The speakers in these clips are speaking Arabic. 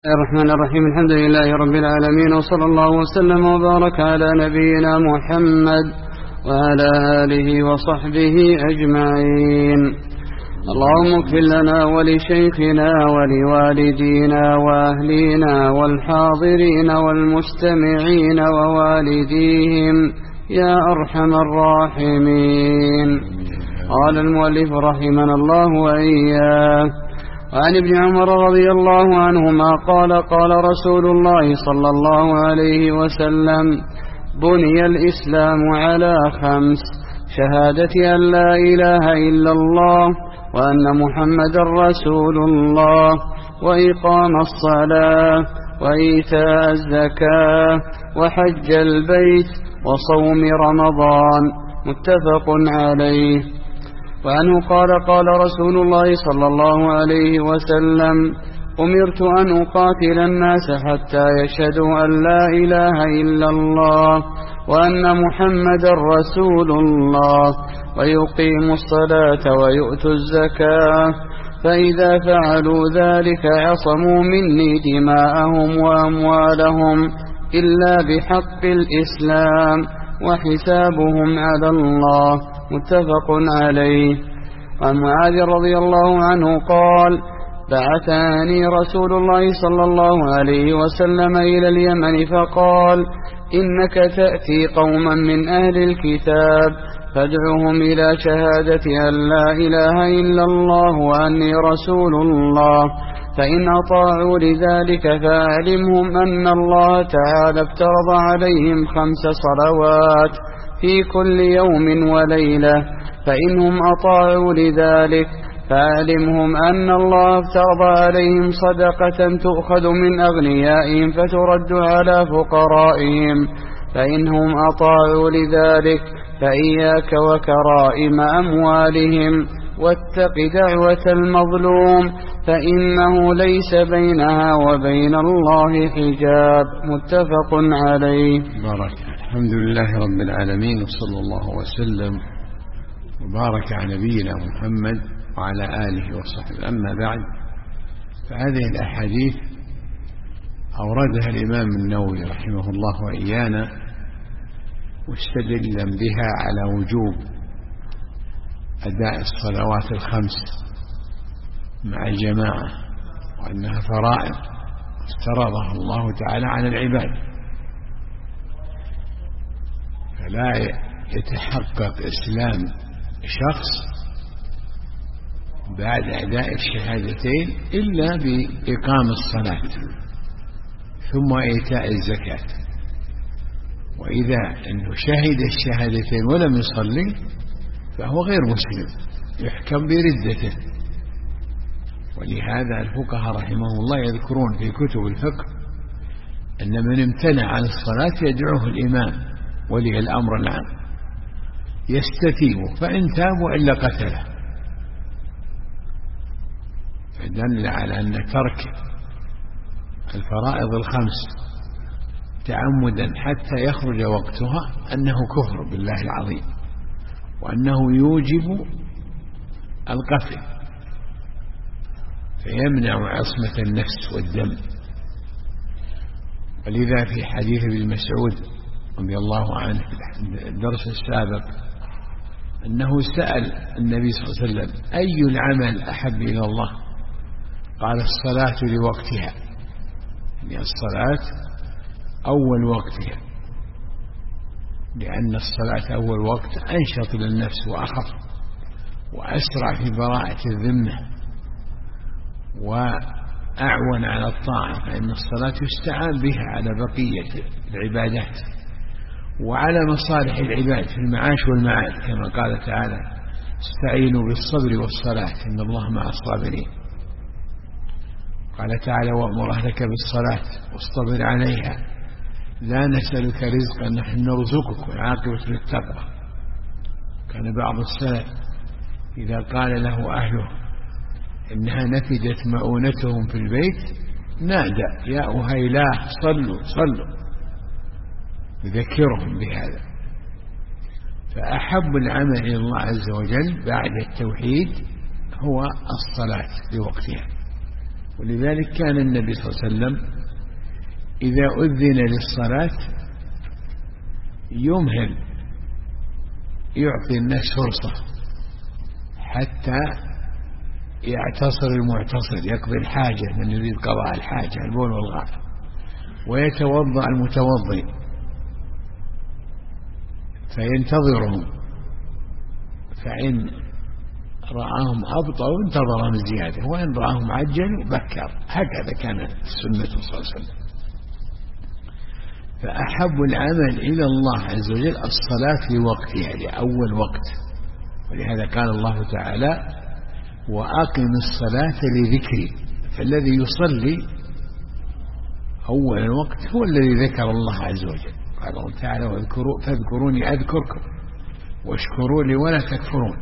الرحمن الرحيم. الحمد لله رب العالمين، وصلى الله وسلم وبارك على نبينا محمد وعلى آله وصحبه أجمعين. اللهم اغفر لنا ولشيخنا ولوالدينا وأهلينا والحاضرين والمستمعين ووالديهم يا أرحم الراحمين. قال المؤلف رحمنا الله وإياه: وعن ابن عمر رضي الله عنهما قال: قال رسول الله صلى الله عليه وسلم: بني الإسلام على 5: شهادة أن لا إله إلا الله وأن محمد رسول الله، وإقام الصلاة، وإيتاء الزكاة، وحج البيت، وصوم رمضان. متفق عليه. وعنه قال: قال رسول الله صلى الله عليه وسلم: أمرت أن أقاتل الناس حتى يشهدوا أن لا إله إلا الله وأن محمد رسول الله، ويقيموا الصلاة ويؤتوا الزكاة، فإذا فعلوا ذلك عصموا مني دماءهم وأموالهم إلا بحق الإسلام، وحسابهم على الله. متفق عليه. عن معاذ رضي الله عنه قال: بعثني رسول الله صلى الله عليه وسلم إلى اليمن فقال: إنك تأتي قوما من أهل الكتاب فادعوهم إلى شهادة أن لا إله إلا الله وأني رسول الله، فإن أطاعوا لذلك فأعلمهم أن الله تعالى افترض عليهم 5 صلوات في كل يوم وليلة، فإنهم أطاعوا لذلك فأعلمهم أن الله افترض عليهم صدقة تؤخذ من أغنيائهم فترد على فقرائهم، فإنهم أطاعوا لذلك فإياك وكرائم أموالهم، واتق دعوة المظلوم فإنه ليس بينها وبين الله حجاب. متفق عليه. بارك. الحمد لله رب العالمين، وصلى الله وسلم وبارك على نبينا محمد وعلى آله وصحبه. أما بعد، فهذه الأحاديث أوردها الإمام النووي رحمه الله وإيانا مستدلا بها على وجوب أداء الصلوات 5 مع الجماعة، وأنها فرائض افترضها الله تعالى على العباد، فلا يتحقق إسلام شخص بعد أداء الشهادتين إلا بإقام الصلاة ثم إيتاء الزكاة. وإذا أنه شهد الشهادتين ولم يصلي فهو غير مسلم، يحكم بردته. ولهذا الفقهاء رحمه الله يذكرون في كتب الفقه أن من امتنع عن الصلاة يدعوه الإمام ولي الأمر العام يستتيب، فإن تابوا إلا قتله. فدل على أن ترك الفرائض 5 تعمدا حتى يخرج وقتها أنه كفر بالله العظيم، وأنه يوجب القتل، فيمنع عصمة النفس والدم. ولذا في حديث ابن مسعود رضي الله عنه في الدرس السابق أنه سأل النبي صلى الله عليه وسلم: أي العمل أحب إلى الله؟ قال: الصلاة لوقتها، يعني الصلاة أول وقتها، لأن الصلاة أول وقت أنشط للنفس وأخف وأسرع في براءة الذمة وأعون على الطاعة، فإن الصلاة يستعان بها على بقية العبادات وعلى مصالح العباد في المعاش والمعاد، كما قال تعالى: استعينوا بالصبر والصلاة إن الله مع الصابرين. قال تعالى: وأمر أهلك بالصلاة واصطبر عليها لا نسألك رزقا نحن نرزقك والعاقبة للتقوى. كان بعض السلف إذا قال له أهله إنها نفدت مؤونتهم في البيت نادى: يا أهيلاه صلوا صلوا، يذكرهم بهذا. فأحب العمل إلى الله عز وجل بعد التوحيد هو الصلاة لوقتها، ولذلك كان النبي صلى الله عليه وسلم إذا أذن للصلاة يمهل، يعطي الناس فرصة حتى يعتصر المعتصر، يقضي الحاجة من يريد قضاء الحاجة البول والغائط، ويتوضأ المتوضئ فينتظرهم، فإن رآهم أبطأوا انتظرهم زيادة، وإن رآهم عجلوا بكر. هكذا كانت السنة صلى الله عليه وسلم. فأحب العمل إلى الله عز وجل الصلاة في وقتها لأول وقت، ولهذا قال الله تعالى: وأقم الصلاة لذكري. فالذي يصلي أول الوقت هو الذي ذكر الله عز وجل. قال الله تعالى: فاذكروني أذكركم واشكروا لي ولا تكفرون.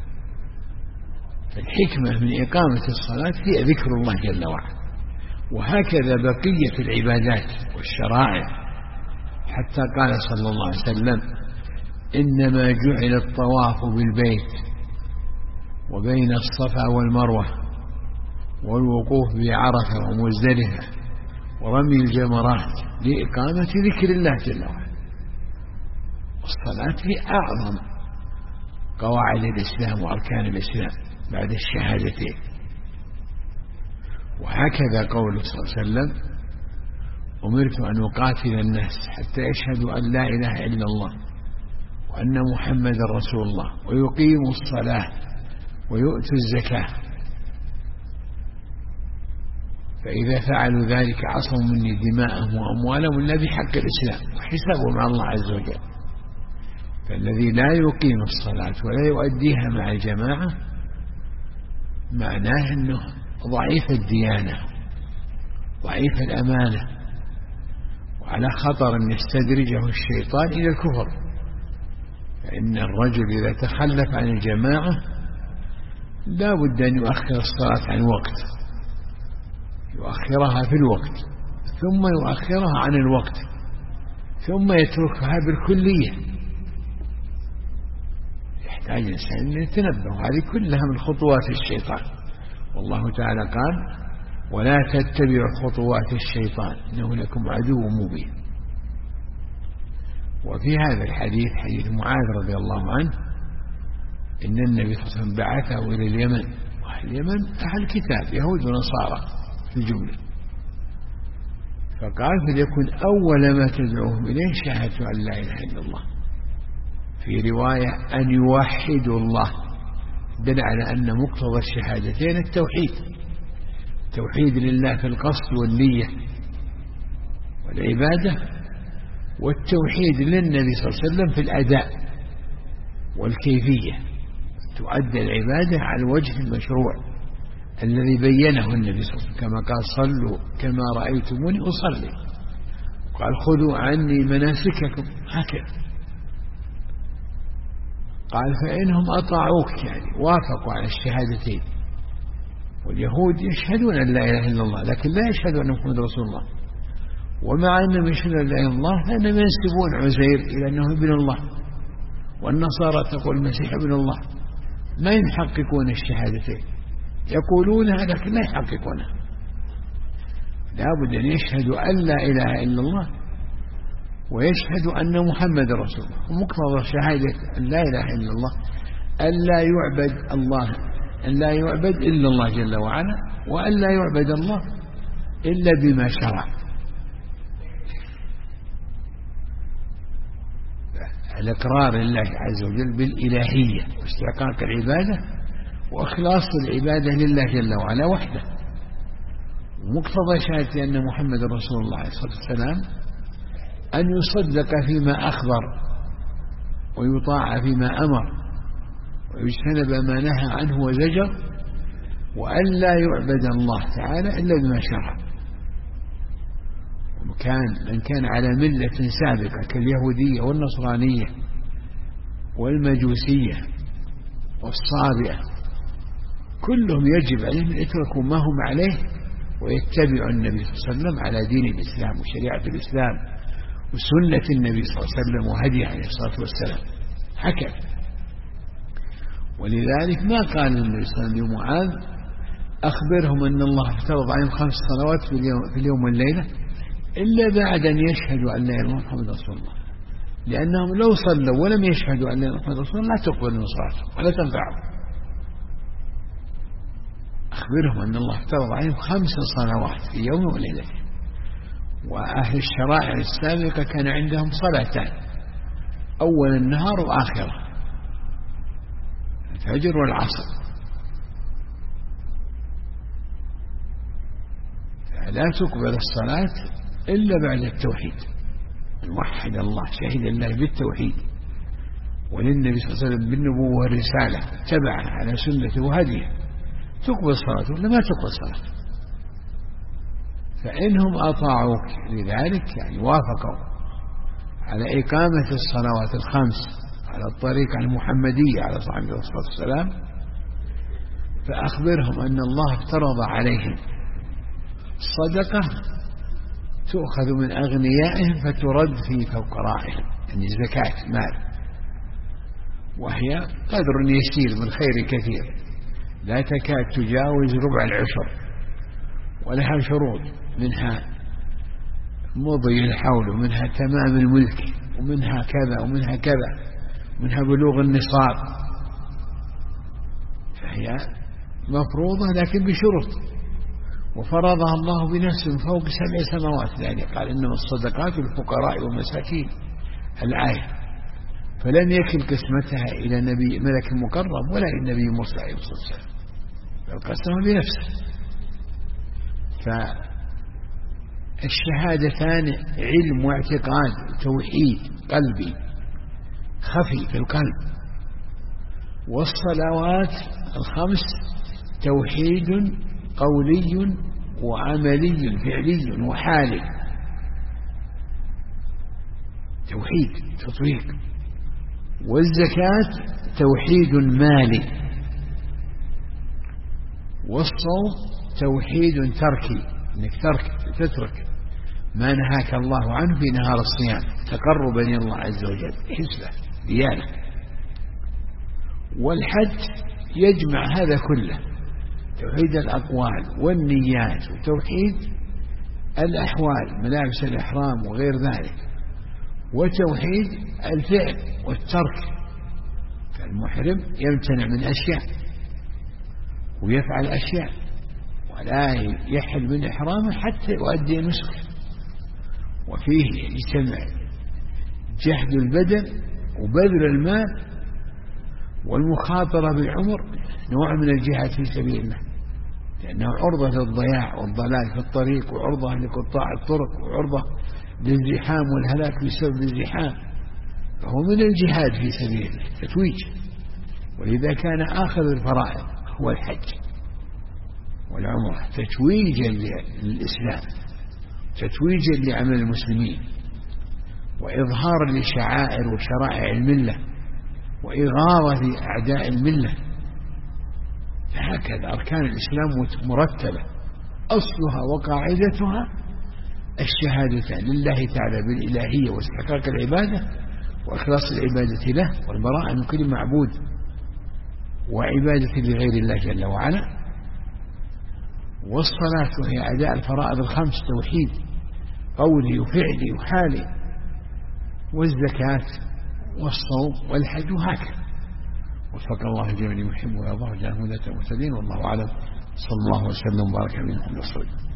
فالحكمة من إقامة الصلاة هي ذكر الله جل وعلا. وهكذا بقية العبادات والشرائع، حتى قال صلى الله عليه وسلم: إنما جعل الطواف بالبيت وبين الصفا والمروة والوقوف بعرفة ومزدلفة ورمي الجمرات لإقامة ذكر الله جل وعلا. الصلاة هي أعظم قواعد الإسلام وأركان الإسلام بعد الشهادتين. وهكذا قوله صلى الله عليه وسلم: أمرت أن أقاتل الناس حتى يشهدوا أن لا إله إلا الله وأن محمد رسول الله ويقيموا الصلاة ويؤتوا الزكاة، فإذا فعلوا ذلك عصموا مني دماءهم وأموالهم إلا بحق الإسلام وحسابهم على الله عز وجل. فالذي لا يقيم الصلاة ولا يؤديها مع الجماعة معناه أنه ضعيف الديانة ضعيف الأمانة، وعلى خطر أن يستدرجه الشيطان إلى الكفر. فإن الرجل إذا تخلف عن الجماعة لا بد أن يؤخر الصلاة عن وقت، يؤخرها في الوقت ثم يؤخرها عن الوقت ثم يتركها بالكلية. يحتاج الإنسان أن يتنبه. هذه كلها من خطوات الشيطان. والله تعالى قال: ولا تتبعوا خطوات الشيطان إنه لكم عدو مبين. وفي هذا الحديث حديث معاذ رضي الله عنه إن النبي صلى الله عليه وسلم بعثه إلى اليمن، وأهل اليمن أهل كتاب يهود ونصارى في الجملة، فقال: فليكن أول ما تدعوهم إليه شهادة أن لا إله إلا الله. في رواية أن يوحدوا الله، دل على أن مقتضى الشهادتين التوحيد، التوحيد لله في القصد والنية والعبادة، والتوحيد للنبي صلى الله عليه وسلم في الأداء والكيفية. تؤدى العبادة على الوجه المشروع الذي بينه النبي صلى الله عليه وسلم، كما قال: صلوا كما رأيتموني أصلي، قال: خذوا عني مناسككم، هكذا. قال: فإنهم أطاعوك، يعني وافقوا على الشهادتين. واليهود يشهدون أن لا إله إلا الله لكن لا يشهدون أن محمد رسول الله، ومع أنهم يشهدون أن لا إله إلا الله فإنهم ينسبون عزير إلى أنه ابن الله، والنصارى تقول المسيح ابن الله، ما يحققون الشهادتين، يقولونها لكن لا يحققونها. لا بد أن يشهدوا أن لا إله إلا الله ويشهدوا أن محمد رسول الله. ومقتضى شهادة أن لا إله إلا الله أن لا يعبد إلا الله جل وعلا، وأن لا يعبد الله إلا بما شرع. الإقرار لله عز وجل بالإلهية واستحقاق العبادة وإخلاص العبادة لله جل وعلا وحده. ومقتضى شهادة أن محمد رسول الله عليه الصلاة والسلام أن يصدق فيما أخبر ويطاع فيما أمر ويجتنب ما نهى عنه وزجر، وأن لا يعبد الله تعالى إلا بما شرع. من كان على ملة سابقة كاليهودية والنصرانية والمجوسية والصابئة كلهم يجب عليهم أن يتركوا ما هم عليه ويتبعوا النبي صلى الله عليه وسلم على دين الإسلام وشريعة الإسلام وسنة النبي صلى الله عليه وسلم وهديه عليه الصلاة والسلام. هكذا. ولذلك ما قال النبي صلى الله عليه وسلم لمعاذ: أخبرهم أن الله افترض عليهم 5 صلوات في اليوم والليلة إلا بعد أن يشهدوا أن لا إله إلا الله محمد رسول الله، لأنهم لو صلوا ولم يشهدوا أن لا إله إلا الله محمد رسول الله لا تقبل من صلاتهم ولا تنفعهم. أخبرهم أن الله افترض عليهم 5 صلوات في يوم وليلة. وأهل الشرائع السابقة كان عندهم صلاتان، أول النهار وآخره، الفجر والعصر، فلا تقبل الصلاة إلا بعد التوحيد، نوحد الله، شهد الله بالتوحيد وللنبي صلى الله عليه وسلم بالنبوة والرسالة، تبعه على سنته وهديه، تقبل صلاته ولا ما تقبل صلاته. فإنهم أطاعوك لذلك يعني وافقوا على إقامة الصلوات الخمس على الطريقة المحمدية على صاحب الصلاة والسلام، فأخبرهم أن الله افترض عليهم صدقة تؤخذ من أغنيائهم فترد في فقرائهم، يعني زكاة مال، وهي قدر يسير من خير كثير لا تكاد تجاوز ربع العشر، ولها شروط، منها مضي الحول، ومنها تمام الملك، ومنها كذا ومنها كذا، ومنها بلوغ النصاب، فهي مفروضة لكن بشروط، وفرضها الله بنفسه من فوق 7 سماوات، يعني قال إنما الصدقات للفقراء والمساكين الآية، فلم يكل قسمتها إلى نبي ملك مقرب ولا إلى نبي مرسل عليه الصلاة والسلام، بل قسمها بنفسه. فالشهادتان علم واعتقاد توحيد قلبي خفي في القلب، والصلوات الخمس توحيد قولي وعملي فعلي وحالي، توحيد تطبيق. والزكاة توحيد مالي، والصوم توحيد تركي، انك تترك ما نهاك الله عنه في نهار الصيام تقربا الى الله عز وجل حسبه ديانه. والحج يجمع هذا كله، توحيد الأقوال والنيات، وتوحيد الأحوال ملابس الإحرام وغير ذلك، وتوحيد الفعل والترك، فالمحرم يمتنع من أشياء ويفعل أشياء، ولا يحل من إحرامه حتى يؤدي نسكه. وفيه يجتمع جهد البدن وبذل المال والمخاطرة بالعمر، نوع من الجهاد في سبيل الله، لأنه عرضة للضياع والضلال في الطريق، وعرضة لقطاع الطرق، وعرضة للزحام والهلاك بسبب الزحام، فهو من الجهاد في سبيل الله تتويج. ولذا كان آخر الفرائض هو الحج والعمرة تتويجا للإسلام، تتويجا لعمل المسلمين، وإظهار لشعائر وشرائع الملة، وإغاظة أعداء الملة. فهكذا أركان الإسلام مرتبة، أصلها وقاعدتها الشهادتان لله تعالى بالإلهية واستحقاق العبادة وإخلاص العبادة له والبراءة من كل معبود وعبادة لغير الله جل وعلا. والصلاة وهي أداء الفرائض الخمس توحيد قولي وفعلي وحالي، والزكاة والصوم والحج، وهكذا. وفق الله الجميع يحب ويرضى وجعله هداة المهتدين، والله أعلم. صلى الله وسلم وبارك على محمد رسول الله.